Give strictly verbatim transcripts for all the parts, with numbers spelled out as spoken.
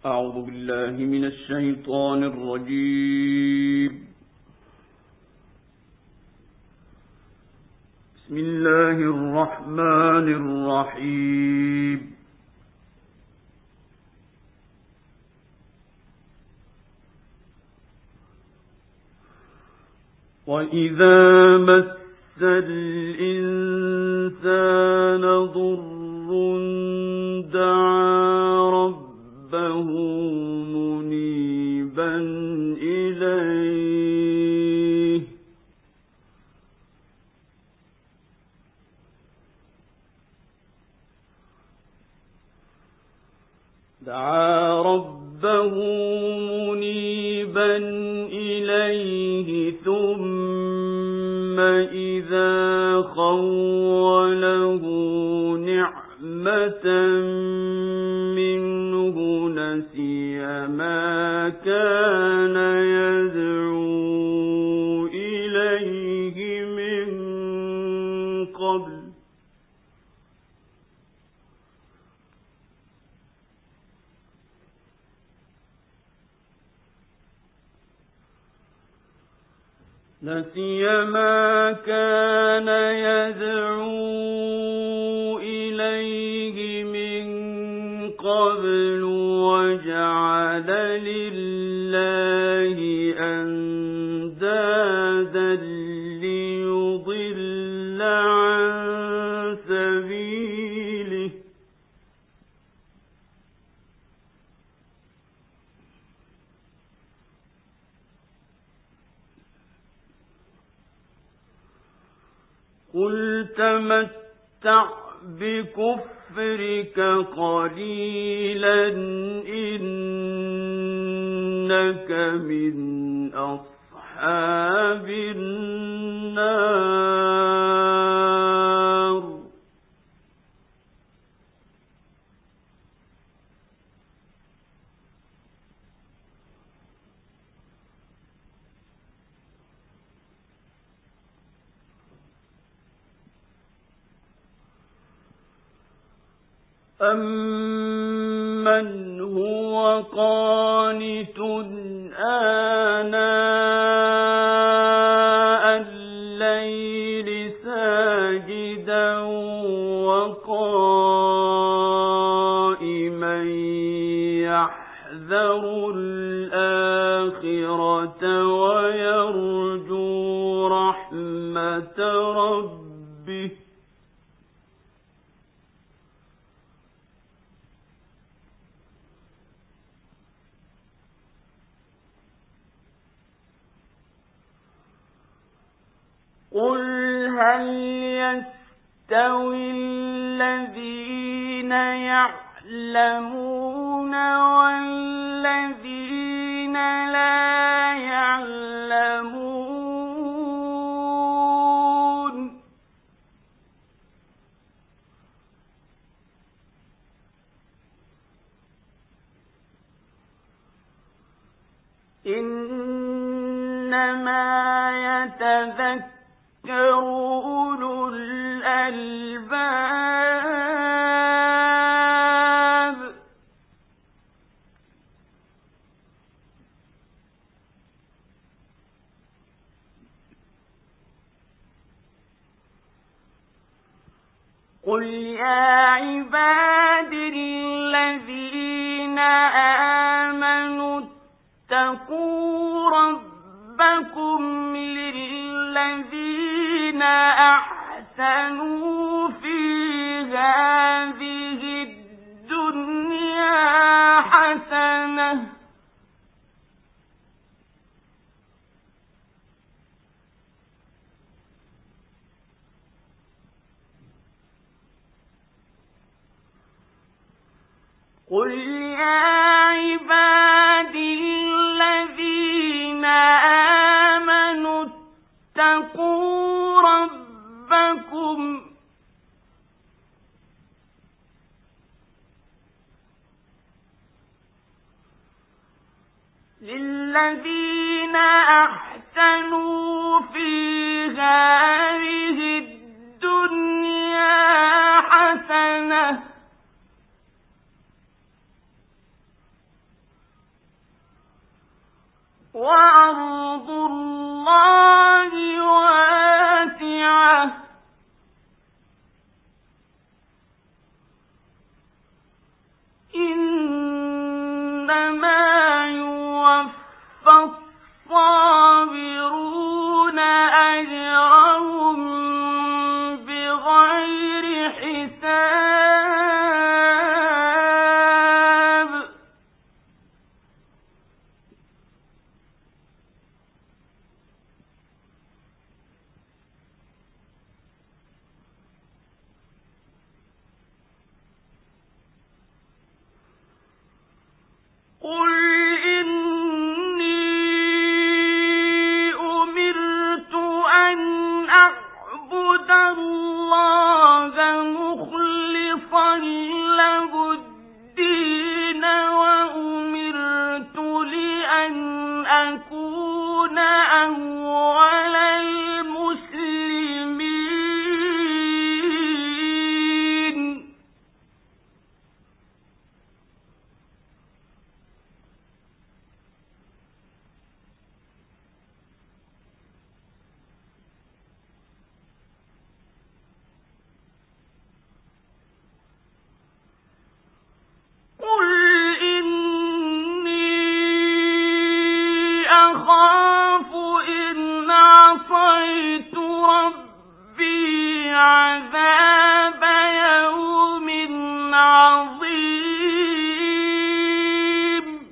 أعوذ بالله من الشيطان الرجيم. بسم الله الرحمن الرحيم. وإذا مس الإنسان ضر دعا ربه منيبا إليه دعا ربه منيبا إليه ثم إذا خوله نعمة منه نسي ما كان يدعو إليه من قبل نسي ما كان يدعو إليه من قبل وجعل لله أندادا ليضل عن سبيله قل تمتع بكفرك قليلا إنك من أصحاب النار أَمَّنْ هُوَ قَانِتٌ آنَاءَ اللَّيْلِ سَاجِدًا وَقَائِمًا يَحْذَرُ الْآخِرَةَ وَيَرْجُو رَحْمَةَ رَبِّهِ قُلْ هَلْ يَسْتَوِي الَّذِينَ يَعْلَمُونَ وَالَّذِينَ لَا يَعْلَمُونَ إِنَّمَا يَتَذَكَّرُ أولو الألباب قل يا عبادي الذين آمنوا اتقوا ربكم للذين أحسنوا في هذه الدنيا حسنة قل يا عبادي الذين آمنوا اتقوا ربكم للذين أحسنوا في هذه الدنيا حسنة وأرض الله واسعة إنما يوفى الصابرون أجرهم بغير حساب قل إني أمرت أن أعبد الله مخلصا له الدين وأمرت لأن أكون أول المسلمين قل إني أخاف إن عصيت ربي عذاب يوم عظيم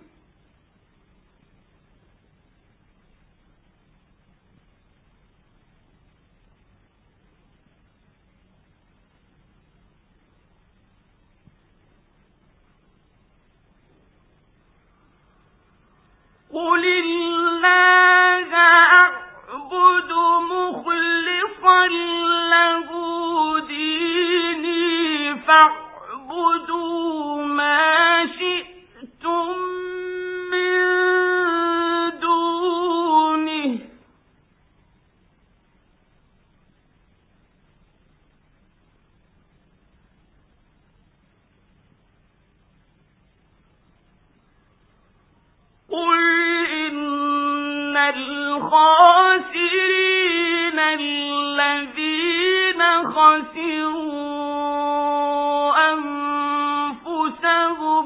قل الله أعبد مخلصا له ديني فاعبدوا ما شئتم من دونه قل إن الخاسرين الذين خسروا أنفسهم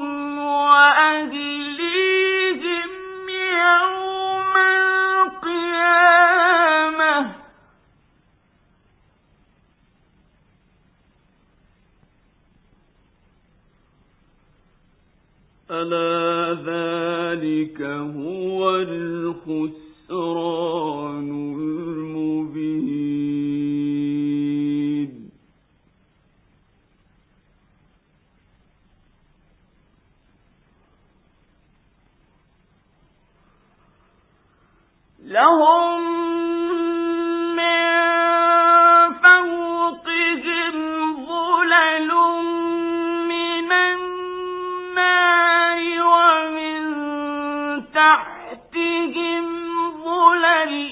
وأهليهم يوم القيامة ألا ذلك هو الخسران المبين لهم من فوقهم ظلل من النار ومن تحتهم ظلل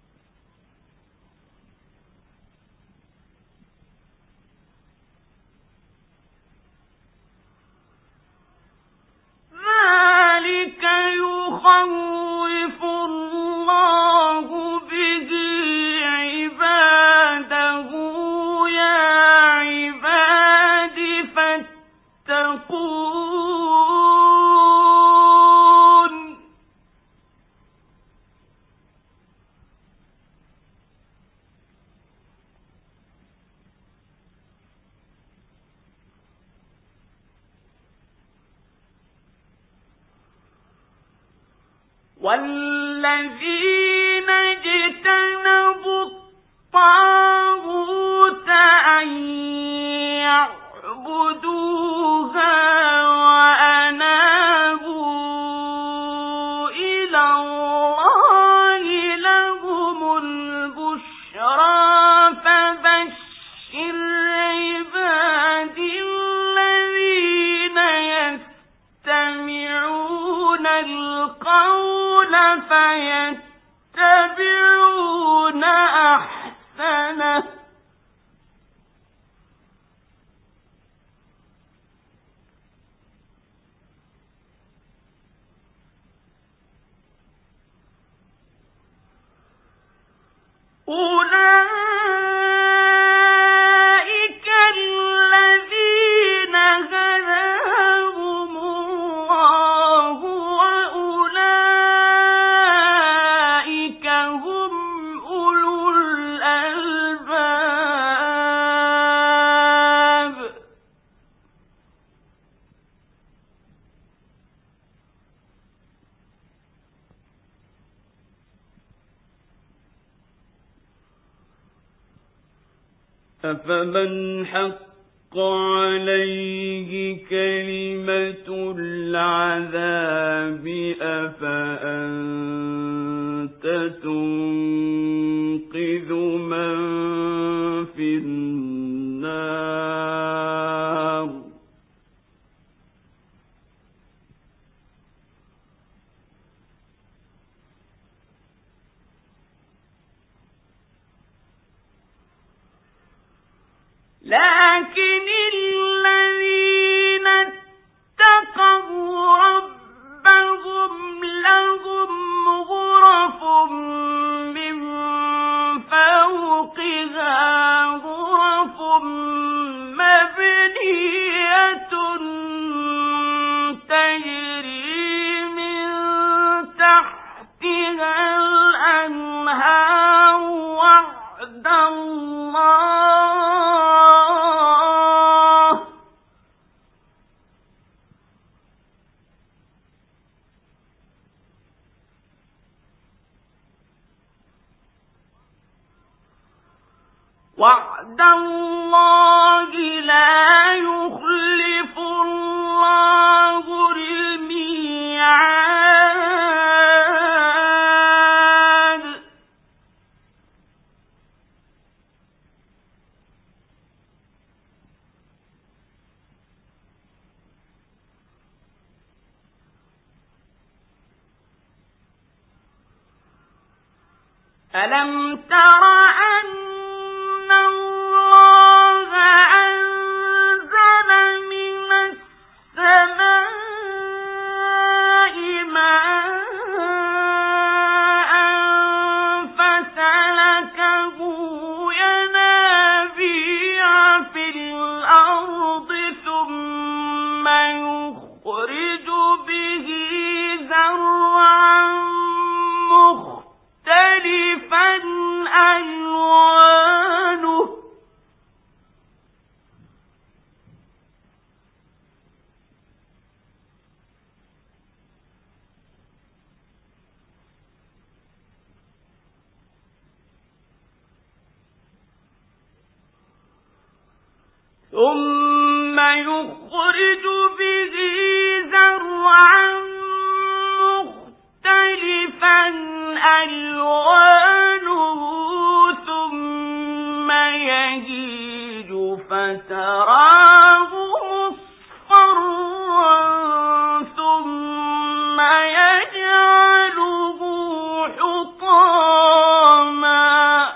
ذلك يخوف الله به عباده يا عباد فاتقون والذين اجتنبوا الطاغوت أن يعبدوها وأنابوا إلى الله لهم البشرى فبشر عباد الذين يستمعون القول فيتبعون أحسنه أفمن حق عليه كلمة العذاب أفأنت تنقذ من في النار لكن الذين اتقوا ربهم لهم غرف من فوقها غرف مبنية تجري من تحتها الأنهار وعد الله وعد الله لا يخلف الله الميعاد ألم تر أن الله أنزل من السماء ماء فسلكه ينابيع في الأرض ثم يخرج به زرعا مختلفا ألوانه ثم يخرج به زرعا مختلفا ألوانه ثم يهيج فتراه مصفرا ثم يجعله حطاما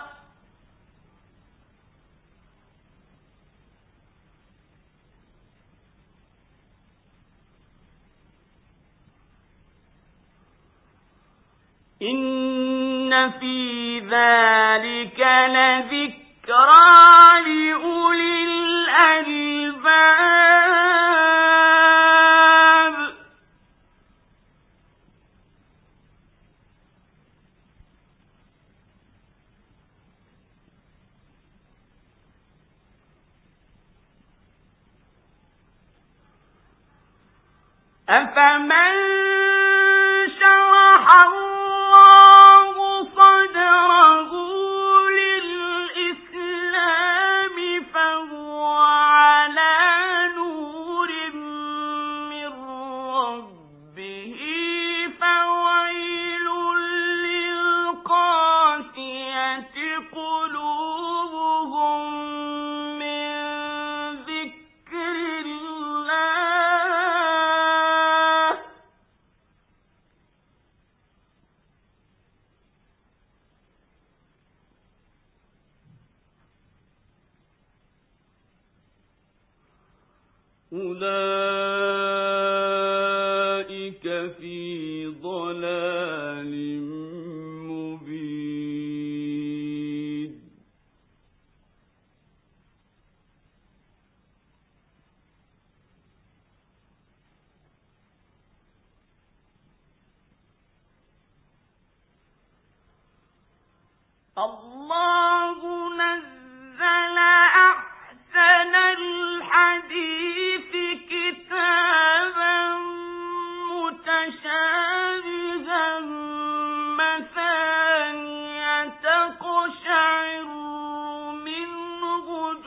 إن في ذلك لذكرى لأولي الألباب أفمن شرح الله صدره للإسلام فهو على نور من ربه فويل للقاسية قلوبهم من ذكر الله أولئك في ضلال مبين الله نزل أحسن الحديث كتابا متشابها مثانية تقشعر منه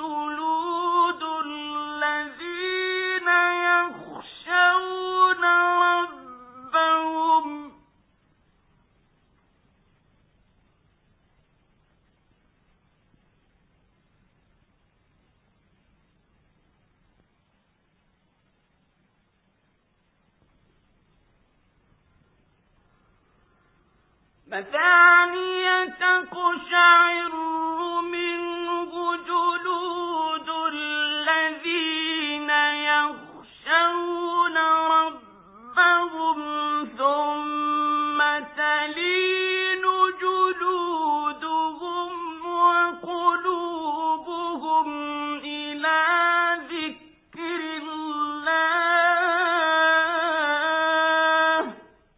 فثانية تقشعر منه جلود الذين يخشون ربهم ثم تلين جلودهم وقلوبهم إلى ذكر الله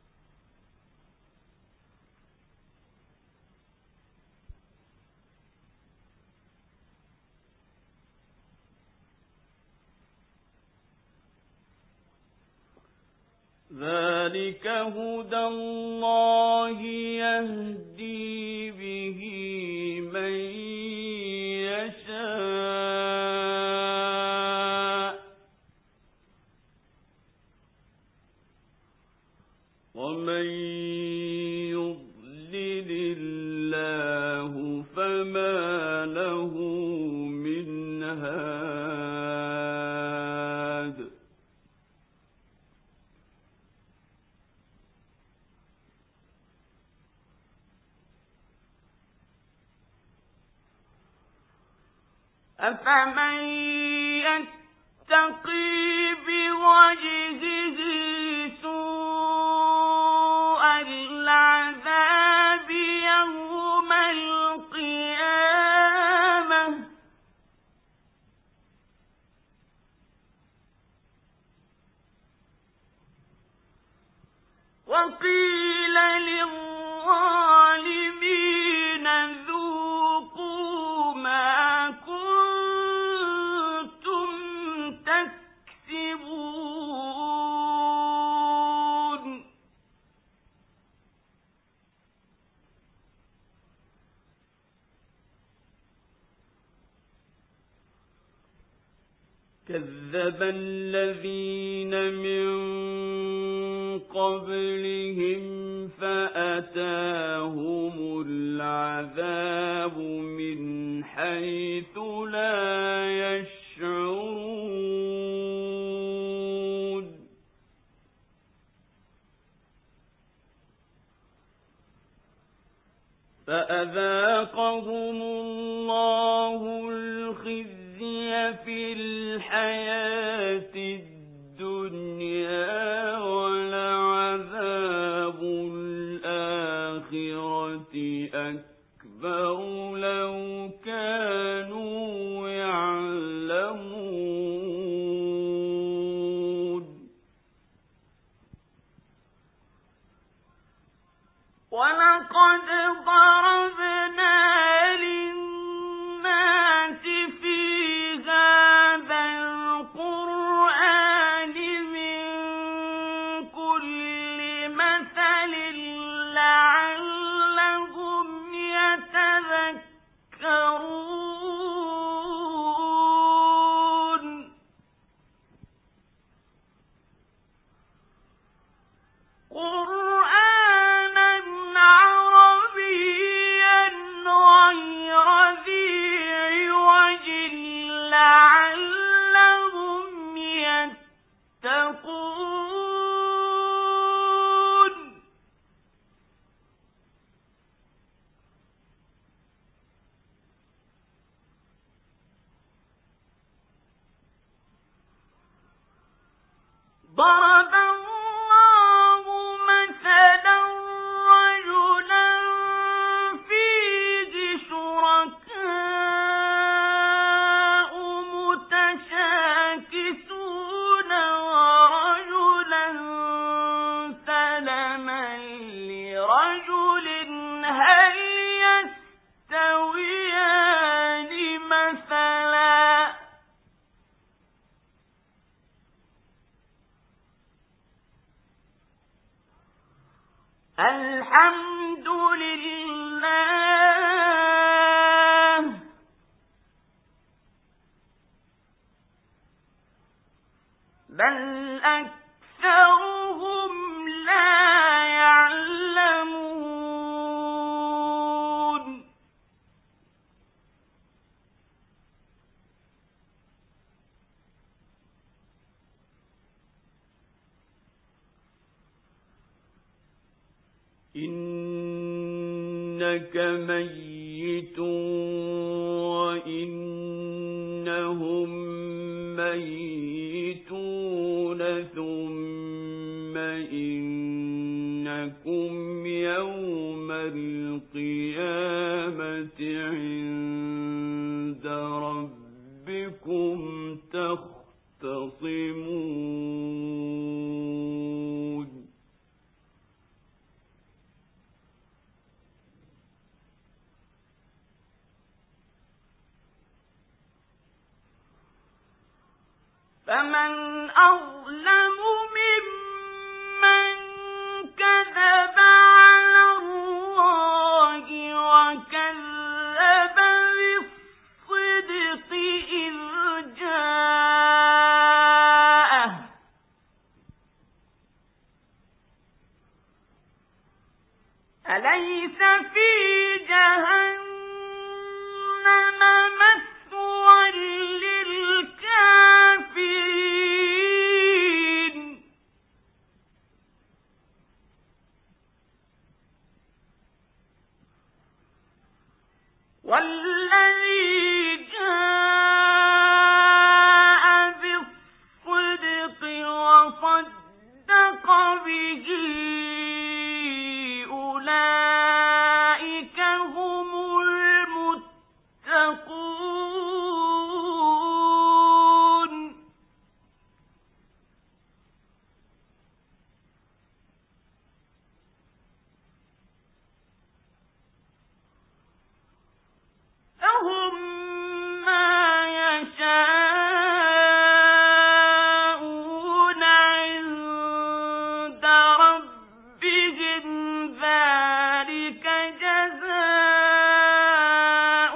ذلك هدى الله يهدي به من يشاء ومن يضلل الله فما له من هاد أفمن يتقي بوجهه سوء العذاب يوم القيامة وقيل للظالمين ذوقوا ما كنتم تكسبون كذب الذين من قبلهم فأتاهم العذاب من حيث لا يشعرون فأذاقهم الله الخزي في الحياة الدنيا ولعذاب الآخرة أكبر لو كانوا يعلمون ولقد ضربنا للناس في هذا القرآن من كل مثل لعلهم يتذكرون قرآنا عربيا غير ذي عوج لعلهم يتقون ضرب الله مثلا رجلا فيه شركاء متشاكسون ورجلا سلما لرجل هل يستويان مثلا الحمد لله بل أكثرهم لا يعلمون إن إنك ميت وإنهم ميتون ثم إنكم يوم القيامة عند ربكم تختصمون فمن أظلم ممن كذب على الله وكذب بالصدق إذ جاءه أليس في جهنم مثوى للكافرين والذي جاء بالصدق وصدق به أولئك هم المتقون لهم ما يشاءون عند ربهم ذلك جزاء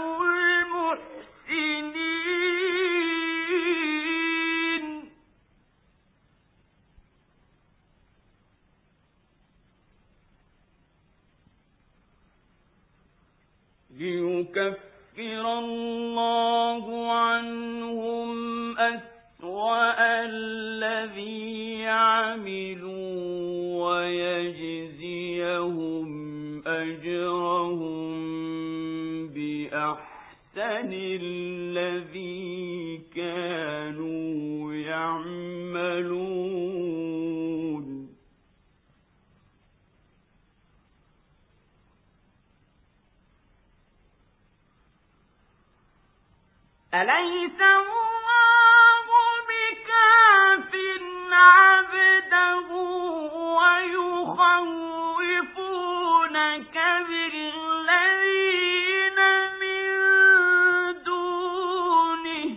المحسنين ليكفر الله عنهم أسوأ الذي عملوا ويجزيهم أجرهم بأحسن الذي كانوا يعملون أليس الله بكاف عبده ويخوفونك بالذين من دونه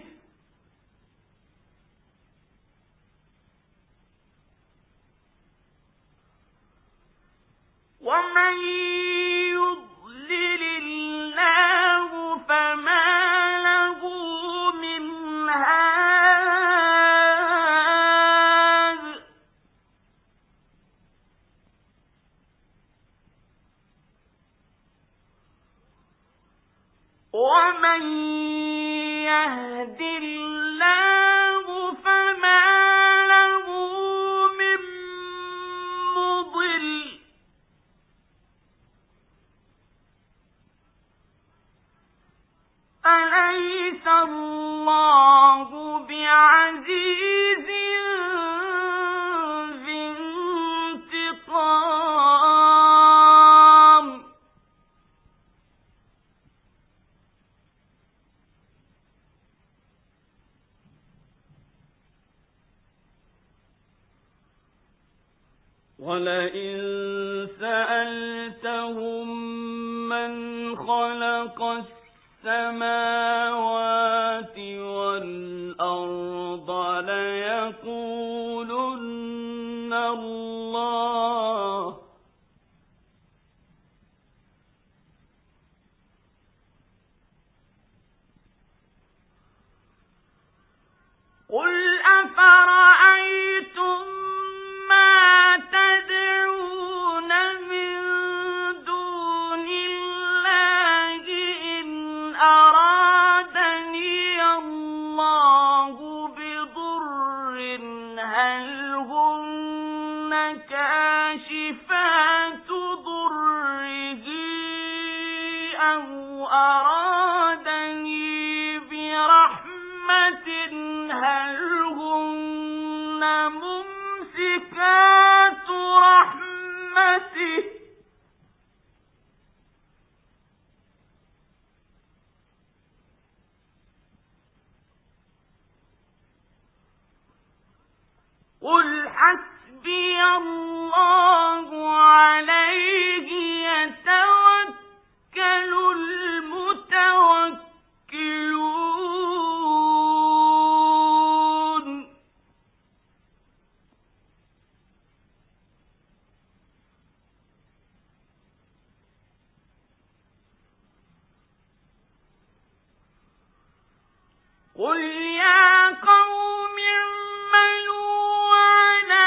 ومن يضلل الله فما له من هاد ومن يهد الله فما له من مضل أليس الله بعزيز ذي انتقام ولئن سألتهم من خلق السماوات والأرض ليقولن الله قل أفرأيتم ما تدعون من دون الله إن أرادني الله بضر هل هن كاشفات ضره أرادني برحمة هل هن ممسكات رحمته قل حسبي الله عليه يتوكل المتوكلون قل يا قوم اعملوا على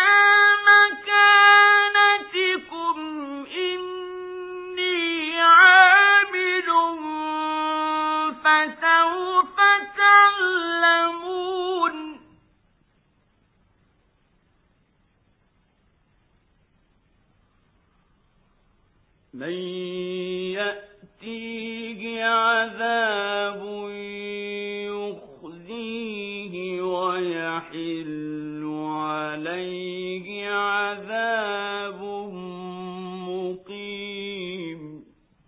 مكانتكم إني عامل فسوف تعلمون من يأتيه عذاب يخزيه ويحل عليه عذاب مقيم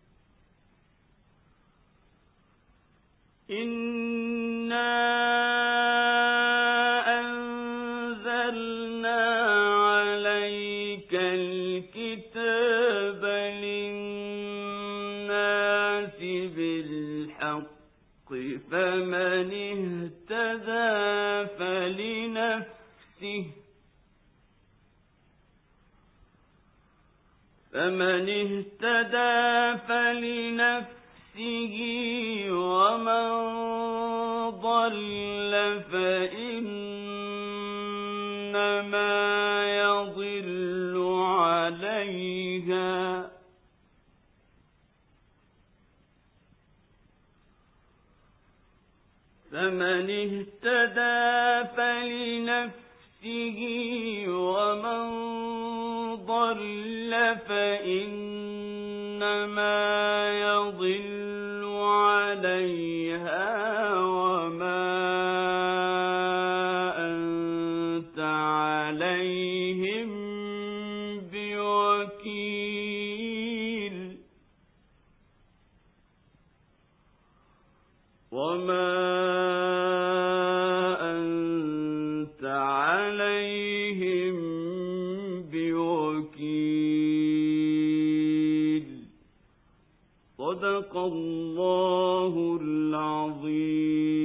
إنا أنزلنا عليك الكتاب للناس بالحق فمن اهتدى فلنفسه فمن اهتدى فلنفسه ومن ضل فإنما يضل عليها فمن اهتدى فلنفسه ومن ضل فإنما يضل عليها وما أنت عليهم بوكيل وما أنت عليهم بوكيل صدق الله العظيم.